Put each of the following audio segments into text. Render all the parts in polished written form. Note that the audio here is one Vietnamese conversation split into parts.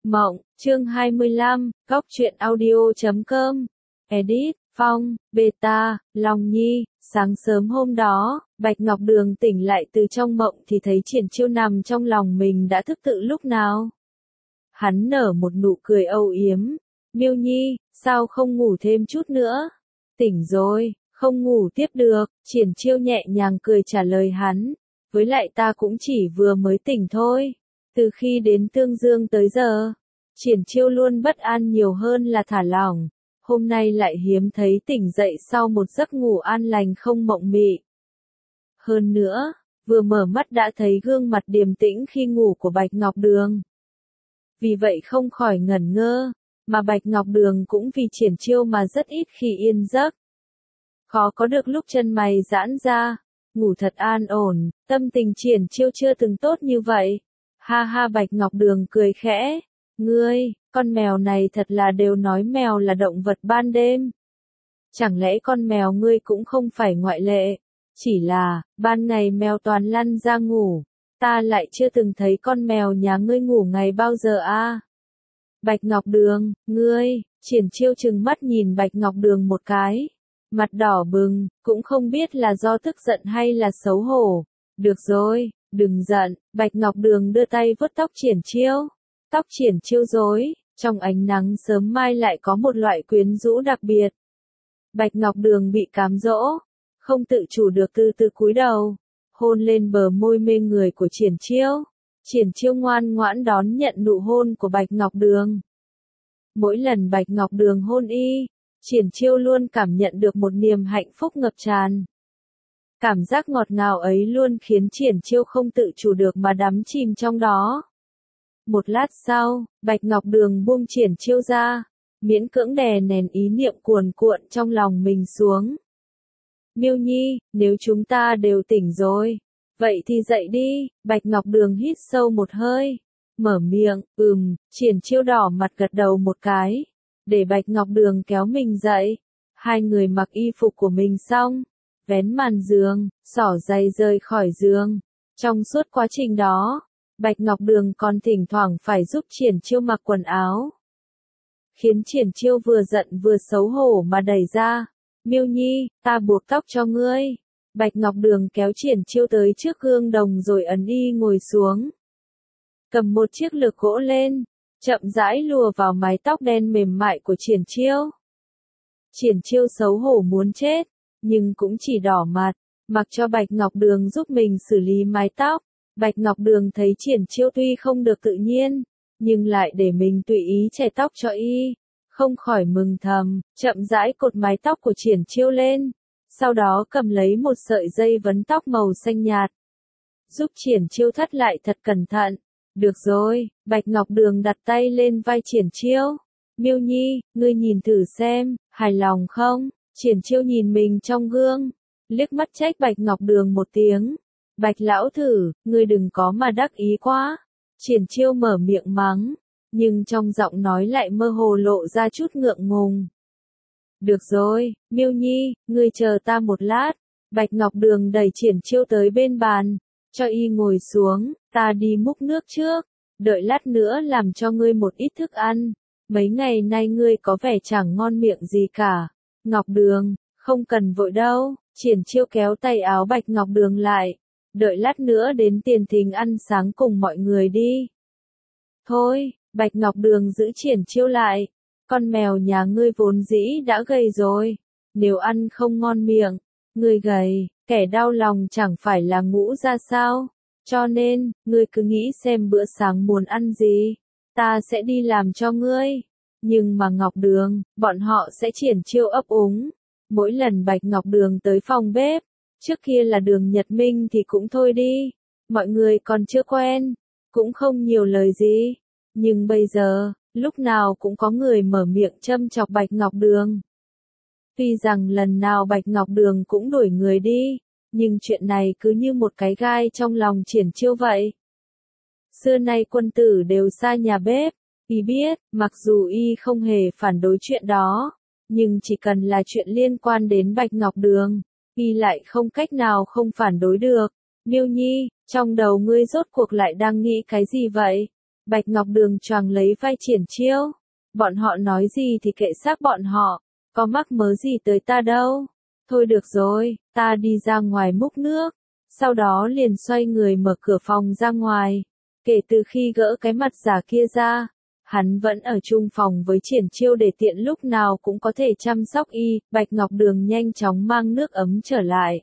Mộng, chương 25, góc truyện audio.com. Edit, Phong, Beta, Long Nhi. Sáng sớm hôm đó, Bạch Ngọc Đường tỉnh lại từ trong mộng thì thấy Triển Chiêu nằm trong lòng mình đã thức tự lúc nào. Hắn nở một nụ cười âu yếm. Miêu Nhi, sao không ngủ thêm chút nữa? Tỉnh rồi, không ngủ tiếp được. Triển Chiêu nhẹ nhàng cười trả lời hắn. Với lại ta cũng chỉ vừa mới tỉnh thôi. Từ khi đến Tương Dương tới giờ, Triển Chiêu luôn bất an nhiều hơn là thả lỏng. Hôm nay lại hiếm thấy tỉnh dậy sau một giấc ngủ an lành không mộng mị. Hơn nữa, vừa mở mắt đã thấy gương mặt điềm tĩnh khi ngủ của Bạch Ngọc Đường. Vì vậy không khỏi ngẩn ngơ, mà Bạch Ngọc Đường cũng vì Triển Chiêu mà rất ít khi yên giấc. Khó có được lúc chân mày giãn ra, ngủ thật an ổn, tâm tình Triển Chiêu chưa từng tốt như vậy. Ha ha, Bạch Ngọc Đường cười khẽ. Ngươi, con mèo này thật là đều nói mèo là động vật ban đêm. Chẳng lẽ con mèo ngươi cũng không phải ngoại lệ? Chỉ là, ban ngày mèo toàn lăn ra ngủ. Ta lại chưa từng thấy con mèo nhà ngươi ngủ ngày bao giờ a? Bạch Ngọc Đường, ngươi. Triển Chiêu trừng mắt nhìn Bạch Ngọc Đường một cái. Mặt đỏ bừng, cũng không biết là do tức giận hay là xấu hổ. Được rồi, đừng giận. Bạch Ngọc Đường đưa tay vuốt tóc Triển Chiêu. Tóc Triển Chiêu rối, trong ánh nắng sớm mai lại có một loại quyến rũ đặc biệt. Bạch Ngọc Đường bị cám dỗ, không tự chủ được từ từ cúi đầu, hôn lên bờ môi mê người của Triển Chiêu. Triển Chiêu ngoan ngoãn đón nhận nụ hôn của Bạch Ngọc Đường. Mỗi lần Bạch Ngọc Đường hôn y, Triển Chiêu luôn cảm nhận được một niềm hạnh phúc ngập tràn. Cảm giác ngọt ngào ấy luôn khiến Triển Chiêu không tự chủ được mà đắm chìm trong đó. Một lát sau, Bạch Ngọc Đường buông Triển Chiêu ra, miễn cưỡng đè nén ý niệm cuồn cuộn trong lòng mình xuống. Miêu Nhi, nếu chúng ta đều tỉnh rồi, vậy thì dậy đi. Bạch Ngọc Đường hít sâu một hơi, mở miệng, Triển Chiêu đỏ mặt gật đầu một cái, để Bạch Ngọc Đường kéo mình dậy. Hai người mặc y phục của mình xong, vén màn giường, xỏ giày rời khỏi giường. Trong suốt quá trình đó, Bạch Ngọc Đường còn thỉnh thoảng phải giúp Triển Chiêu mặc quần áo. Khiến Triển Chiêu vừa giận vừa xấu hổ mà đẩy ra. Miêu Nhi, ta buộc tóc cho ngươi. Bạch Ngọc Đường kéo Triển Chiêu tới trước gương đồng rồi ấn y ngồi xuống. Cầm một chiếc lược gỗ lên, chậm rãi lùa vào mái tóc đen mềm mại của Triển Chiêu. Triển Chiêu xấu hổ muốn chết, nhưng cũng chỉ đỏ mặt, mặc cho Bạch Ngọc Đường giúp mình xử lý mái tóc. Bạch Ngọc Đường thấy Triển Chiêu tuy không được tự nhiên, nhưng lại để mình tùy ý chải tóc cho y, không khỏi mừng thầm, chậm rãi cột mái tóc của Triển Chiêu lên, sau đó cầm lấy một sợi dây vấn tóc màu xanh nhạt, giúp Triển Chiêu thắt lại thật cẩn thận. Được rồi, Bạch Ngọc Đường đặt tay lên vai Triển Chiêu. Miêu Nhi, ngươi nhìn thử xem, hài lòng không? Triển Chiêu nhìn mình trong gương, liếc mắt trách Bạch Ngọc Đường một tiếng. Bạch lão thử, ngươi đừng có mà đắc ý quá. Triển Chiêu mở miệng mắng, nhưng trong giọng nói lại mơ hồ lộ ra chút ngượng ngùng. Được rồi, Miêu Nhi, ngươi chờ ta một lát. Bạch Ngọc Đường đẩy Triển Chiêu tới bên bàn, cho y ngồi xuống, ta đi múc nước trước, đợi lát nữa làm cho ngươi một ít thức ăn. Mấy ngày nay ngươi có vẻ chẳng ngon miệng gì cả. Ngọc Đường, không cần vội đâu. Triển Chiêu kéo tay áo Bạch Ngọc Đường lại. Đợi lát nữa đến Tiền Thính ăn sáng cùng mọi người đi. Thôi, Bạch Ngọc Đường giữ Triển Chiêu lại. Con mèo nhà ngươi vốn dĩ đã gầy rồi. Nếu ăn không ngon miệng, ngươi gầy, kẻ đau lòng chẳng phải là Ngũ ra sao. Cho nên, ngươi cứ nghĩ xem bữa sáng muốn ăn gì, ta sẽ đi làm cho ngươi. Nhưng mà Ngọc Đường, bọn họ sẽ Triển Chiêu ấp úng. Mỗi lần Bạch Ngọc Đường tới phòng bếp, trước kia là Đường Nhật Minh thì cũng thôi đi, mọi người còn chưa quen, cũng không nhiều lời gì. Nhưng bây giờ, lúc nào cũng có người mở miệng châm chọc Bạch Ngọc Đường. Tuy rằng lần nào Bạch Ngọc Đường cũng đuổi người đi, nhưng chuyện này cứ như một cái gai trong lòng Triển Chiêu vậy. Xưa nay quân tử đều xa nhà bếp, y biết, mặc dù y không hề phản đối chuyện đó, nhưng chỉ cần là chuyện liên quan đến Bạch Ngọc Đường, y lại không cách nào không phản đối được. Miêu Nhi, trong đầu ngươi rốt cuộc lại đang nghĩ cái gì vậy? Bạch Ngọc Đường choàng lấy vai Triển Chiêu. Bọn họ nói gì thì kệ xác bọn họ, có mắc mớ gì tới ta đâu. Thôi được rồi, ta đi ra ngoài múc nước. Sau đó liền xoay người mở cửa phòng ra ngoài. Kể từ khi gỡ cái mặt giả kia ra, hắn vẫn ở chung phòng với Triển Chiêu để tiện lúc nào cũng có thể chăm sóc y. Bạch Ngọc Đường nhanh chóng mang nước ấm trở lại.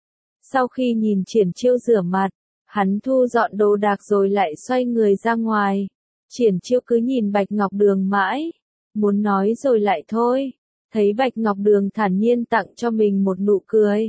Sau khi nhìn Triển Chiêu rửa mặt, hắn thu dọn đồ đạc rồi lại xoay người ra ngoài. Triển Chiêu cứ nhìn Bạch Ngọc Đường mãi, muốn nói rồi lại thôi. Thấy Bạch Ngọc Đường thản nhiên tặng cho mình một nụ cười.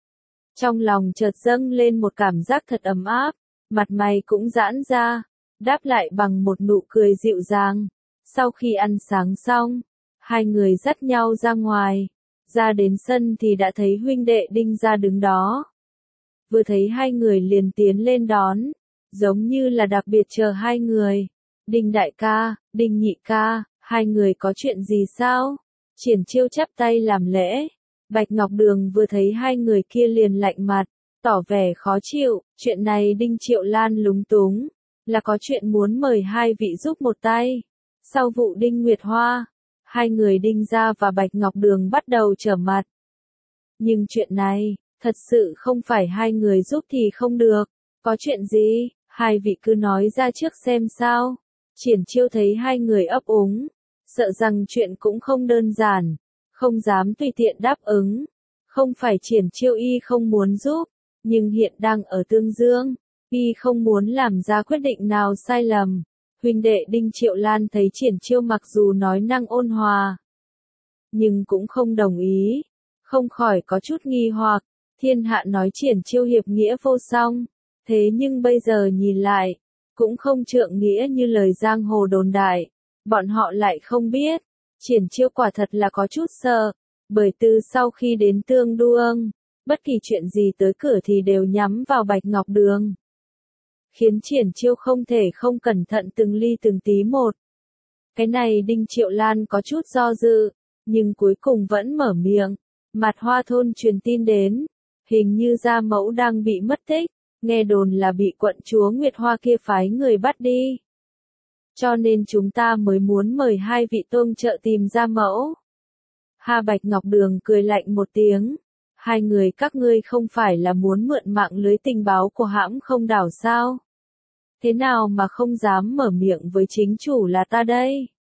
Trong lòng chợt dâng lên một cảm giác thật ấm áp, mặt mày cũng giãn ra, đáp lại bằng một nụ cười dịu dàng. Sau khi ăn sáng xong, hai người dắt nhau ra ngoài, ra đến sân thì đã thấy huynh đệ Đinh Gia đứng đó. Vừa thấy hai người liền tiến lên đón, giống như là đặc biệt chờ hai người. Đinh đại ca, Đinh nhị ca, hai người có chuyện gì sao? Triển Chiêu chắp tay làm lễ. Bạch Ngọc Đường vừa thấy hai người kia liền lạnh mặt, tỏ vẻ khó chịu. Chuyện này Đinh Triệu Lan lúng túng, là có chuyện muốn mời hai vị giúp một tay. Sau vụ Đinh Nguyệt Hoa, hai người Đinh Gia và Bạch Ngọc Đường bắt đầu trở mặt. Nhưng chuyện này, thật sự không phải hai người giúp thì không được. Có chuyện gì, hai vị cứ nói ra trước xem sao. Triển Chiêu thấy hai người ấp úng, sợ rằng chuyện cũng không đơn giản, không dám tùy tiện đáp ứng. Không phải Triển Chiêu y không muốn giúp, nhưng hiện đang ở Tương Dương, y không muốn làm ra quyết định nào sai lầm. Huynh đệ Đinh Triệu Lan thấy Triển Chiêu mặc dù nói năng ôn hòa, nhưng cũng không đồng ý, không khỏi có chút nghi hoặc. Thiên hạ nói Triển Chiêu hiệp nghĩa vô song, thế nhưng bây giờ nhìn lại, cũng không trượng nghĩa như lời giang hồ đồn đại. Bọn họ lại không biết, Triển Chiêu quả thật là có chút sợ, bởi từ sau khi đến Tương Đương, bất kỳ chuyện gì tới cửa thì đều nhắm vào Bạch Ngọc Đường. Khiến Triển Chiêu không thể không cẩn thận từng ly từng tí một. Cái này Đinh Triệu Lan có chút do dự, nhưng cuối cùng vẫn mở miệng. Mặt Hoa thôn truyền tin đến, hình như gia mẫu đang bị mất tích, nghe đồn là bị quận chúa Nguyệt Hoa kia phái người bắt đi. Cho nên chúng ta mới muốn mời hai vị tôn trợ tìm gia mẫu. Ha, Bạch Ngọc Đường cười lạnh một tiếng. Hai người các ngươi không phải là muốn mượn mạng lưới tình báo của hãm không đảo sao? Thế nào mà không dám mở miệng với chính chủ là ta đây?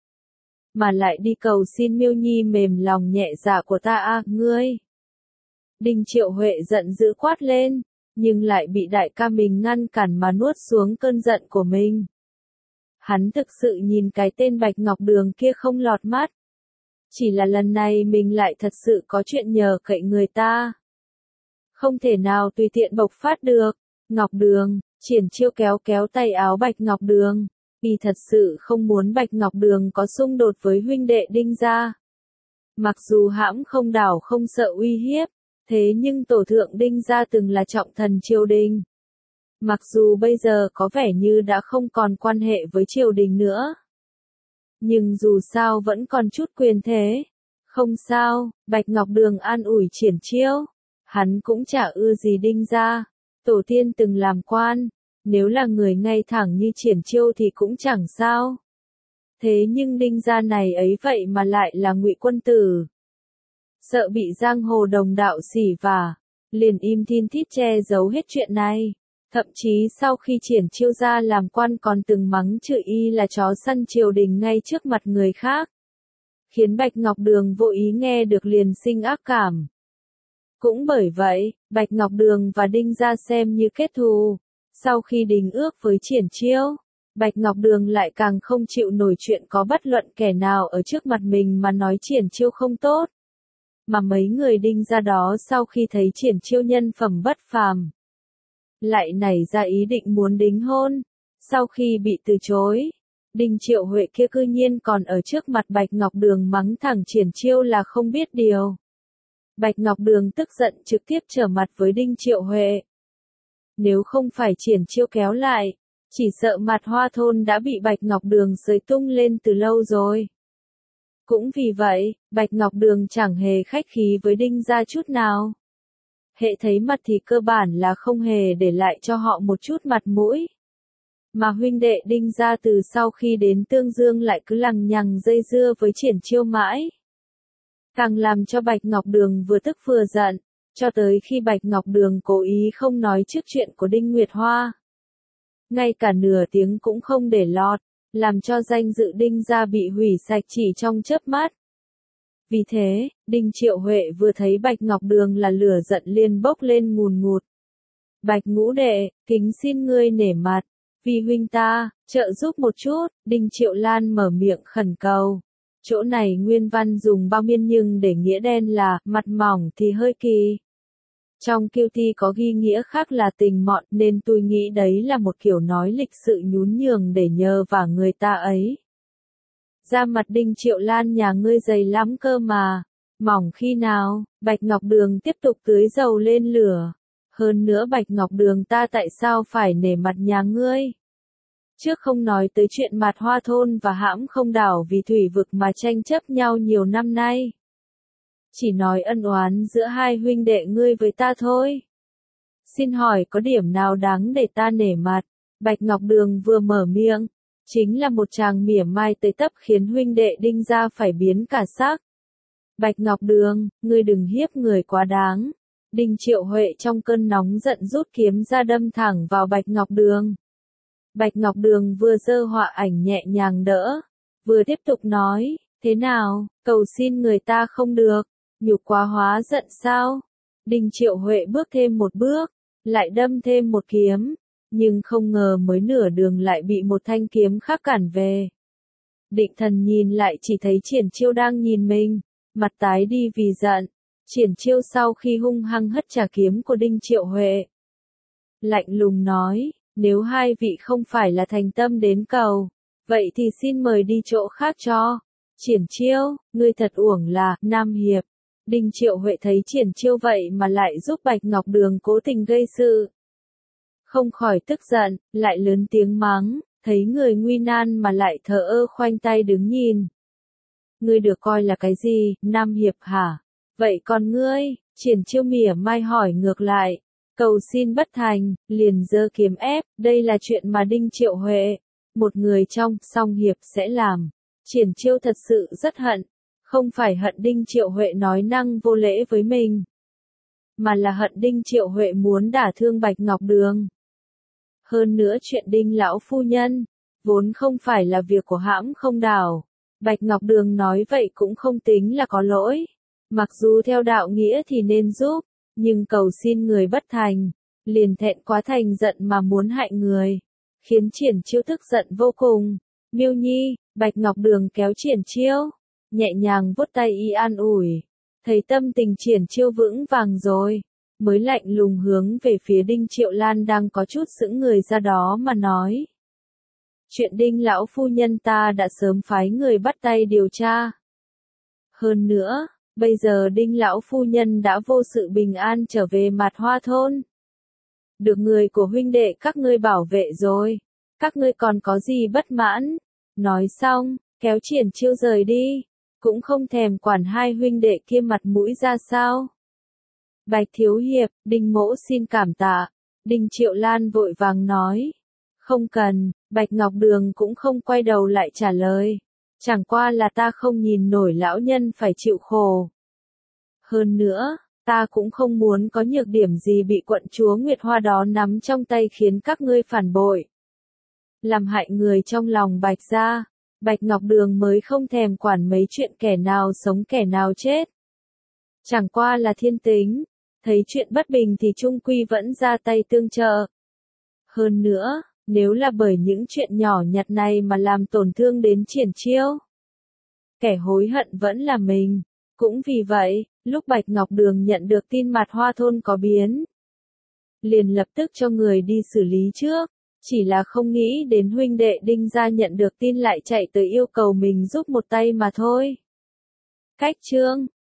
Mà lại đi cầu xin Miêu Nhi mềm lòng nhẹ dạ của ta à, ngươi? Đinh Triệu Huệ giận dữ quát lên, nhưng lại bị đại ca mình ngăn cản mà nuốt xuống cơn giận của mình. Hắn thực sự nhìn cái tên Bạch Ngọc Đường kia không lọt mắt. Chỉ là lần này mình lại thật sự có chuyện nhờ cậy người ta. Không thể nào tùy tiện bộc phát được. Ngọc Đường, Triển Chiêu kéo kéo tay áo Bạch Ngọc Đường. Y thật sự không muốn Bạch Ngọc Đường có xung đột với huynh đệ Đinh Gia. Mặc dù hãm không đảo không sợ uy hiếp, thế nhưng tổ thượng Đinh Gia từng là trọng thần triều đình. Mặc dù bây giờ có vẻ như đã không còn quan hệ với triều đình nữa, nhưng dù sao vẫn còn chút quyền thế. Không sao, Bạch Ngọc Đường an ủi Triển Chiêu. Hắn cũng chả ưa gì Đinh Gia. Tổ tiên từng làm quan, nếu là người ngay thẳng như Triển Chiêu thì cũng chẳng sao. Thế nhưng Đinh Gia này ấy vậy mà lại là Ngụy quân tử. Sợ bị giang hồ đồng đạo xỉ vả, liền im thin thít che giấu hết chuyện này. Thậm chí sau khi Triển Chiêu ra làm quan còn từng mắng chửi y là chó săn triều đình ngay trước mặt người khác. Khiến Bạch Ngọc Đường vô ý nghe được liền sinh ác cảm. Cũng bởi vậy, Bạch Ngọc Đường và Đinh Gia xem như kết thù. Sau khi đình ước với Triển Chiêu, Bạch Ngọc Đường lại càng không chịu nổi chuyện có bất luận kẻ nào ở trước mặt mình mà nói Triển Chiêu không tốt. Mà mấy người Đinh Gia đó sau khi thấy Triển Chiêu nhân phẩm bất phàm, lại nảy ra ý định muốn đính hôn. Sau khi bị từ chối, Đinh Triệu Huệ kia cư nhiên còn ở trước mặt Bạch Ngọc Đường mắng thẳng Triển Chiêu là không biết điều. Bạch Ngọc Đường tức giận trực tiếp trở mặt với Đinh Triệu Huệ. Nếu không phải Triển Chiêu kéo lại, chỉ sợ Mặt Hoa thôn đã bị Bạch Ngọc Đường xới tung lên từ lâu rồi. Cũng vì vậy, Bạch Ngọc Đường chẳng hề khách khí với Đinh Gia chút nào. Hệ thấy mặt thì cơ bản là không hề để lại cho họ một chút mặt mũi. Mà huynh đệ Đinh gia từ sau khi đến Tương Dương lại cứ lằng nhằng dây dưa với Triển Chiêu mãi. Càng làm cho Bạch Ngọc Đường vừa tức vừa giận, cho tới khi Bạch Ngọc Đường cố ý không nói trước chuyện của Đinh Nguyệt Hoa. Ngay cả nửa tiếng cũng không để lọt, làm cho danh dự Đinh gia bị hủy sạch chỉ trong chớp mắt. Vì thế, Đinh Triệu Huệ vừa thấy Bạch Ngọc Đường là lửa giận liền bốc lên ngùn ngụt. Bạch ngũ đệ, kính xin ngươi nể mặt, vì huynh ta, trợ giúp một chút, Đinh Triệu Lan mở miệng khẩn cầu. Chỗ này nguyên văn dùng bao miên nhưng để nghĩa đen là, mặt mỏng thì hơi kỳ. Trong kiêu thi có ghi nghĩa khác là tình mọn nên tôi nghĩ đấy là một kiểu nói lịch sự nhún nhường để nhờ vả người ta ấy. Da mặt Đinh Triệu Lan nhà ngươi dày lắm cơ mà, mỏng khi nào, Bạch Ngọc Đường tiếp tục tưới dầu lên lửa. Hơn nữa Bạch Ngọc Đường ta tại sao phải nể mặt nhà ngươi? Trước không nói tới chuyện Mạt Hoa Thôn và hãm không đảo vì thủy vực mà tranh chấp nhau nhiều năm nay. Chỉ nói ân oán giữa hai huynh đệ ngươi với ta thôi. Xin hỏi có điểm nào đáng để ta nể mặt? Bạch Ngọc Đường vừa mở miệng, chính là một tràng mỉa mai tới tấp khiến huynh đệ Đinh gia phải biến cả sắc. Bạch Ngọc Đường, ngươi đừng hiếp người quá đáng. Đinh Triệu Huệ trong cơn nóng giận rút kiếm ra đâm thẳng vào Bạch Ngọc Đường. Bạch Ngọc Đường vừa giơ họa ảnh nhẹ nhàng đỡ, vừa tiếp tục nói, thế nào, cầu xin người ta không được, nhục quá hóa giận sao? Đinh Triệu Huệ bước thêm một bước, lại đâm thêm một kiếm, nhưng không ngờ mới nửa đường lại bị một thanh kiếm khác cản về. Định Thần nhìn lại chỉ thấy Triển Chiêu đang nhìn mình, mặt tái đi vì giận. Triển Chiêu sau khi hung hăng hất trả kiếm của Đinh Triệu Huệ, lạnh lùng nói, nếu hai vị không phải là thành tâm đến cầu, vậy thì xin mời đi chỗ khác cho. Triển Chiêu, ngươi thật uổng là, Nam Hiệp. Đinh Triệu Huệ thấy Triển Chiêu vậy mà lại giúp Bạch Ngọc Đường cố tình gây sự. Không khỏi tức giận, lại lớn tiếng mắng, thấy người nguy nan mà lại thờ ơ khoanh tay đứng nhìn. Ngươi được coi là cái gì, Nam Hiệp hả? Vậy còn ngươi, Triển Chiêu mỉa mai hỏi ngược lại, cầu xin bất thành, liền giơ kiếm ép, đây là chuyện mà Đinh Triệu Huệ, một người trong song hiệp sẽ làm. Triển Chiêu thật sự rất hận, không phải hận Đinh Triệu Huệ nói năng vô lễ với mình, mà là hận Đinh Triệu Huệ muốn đả thương Bạch Ngọc Đường. Hơn nữa chuyện Đinh lão phu nhân, vốn không phải là việc của hãm không đảo. Bạch Ngọc Đường nói vậy cũng không tính là có lỗi. Mặc dù theo đạo nghĩa thì nên giúp, nhưng cầu xin người bất thành, liền thẹn quá thành giận mà muốn hại người, khiến Triển Chiêu tức giận vô cùng. Miêu Nhi, Bạch Ngọc Đường kéo Triển Chiêu, nhẹ nhàng vuốt tay y an ủi, thấy tâm tình Triển Chiêu vững vàng rồi, mới lạnh lùng hướng về phía Đinh Triệu Lan đang có chút sững người ra đó mà nói. Chuyện Đinh lão phu nhân ta đã sớm phái người bắt tay điều tra. Hơn nữa, bây giờ Đinh lão phu nhân đã vô sự bình an trở về Mạt Hoa Thôn. Được người của huynh đệ các ngươi bảo vệ rồi, các ngươi còn có gì bất mãn? Nói xong, kéo Triển Chiêu rời đi, cũng không thèm quản hai huynh đệ kia mặt mũi ra sao. Bạch thiếu hiệp, Đinh mỗ xin cảm tạ. Đinh Triệu Lan vội vàng nói. Không cần, Bạch Ngọc Đường cũng không quay đầu lại trả lời. Chẳng qua là ta không nhìn nổi lão nhân phải chịu khổ. Hơn nữa, ta cũng không muốn có nhược điểm gì bị quận chúa Nguyệt Hoa đó nắm trong tay khiến các ngươi phản bội. Làm hại người trong lòng Bạch gia, Bạch Ngọc Đường mới không thèm quản mấy chuyện kẻ nào sống kẻ nào chết. Chẳng qua là thiên tính, thấy chuyện bất bình thì chung quy vẫn ra tay tương trợ. Hơn nữa, nếu là bởi những chuyện nhỏ nhặt này mà làm tổn thương đến Triển Chiêu, kẻ hối hận vẫn là mình. Cũng vì vậy, lúc Bạch Ngọc Đường nhận được tin Mạt Hoa Thôn có biến, liền lập tức cho người đi xử lý trước, chỉ là không nghĩ đến huynh đệ Đinh gia nhận được tin lại chạy tới yêu cầu mình giúp một tay mà thôi. Cách chương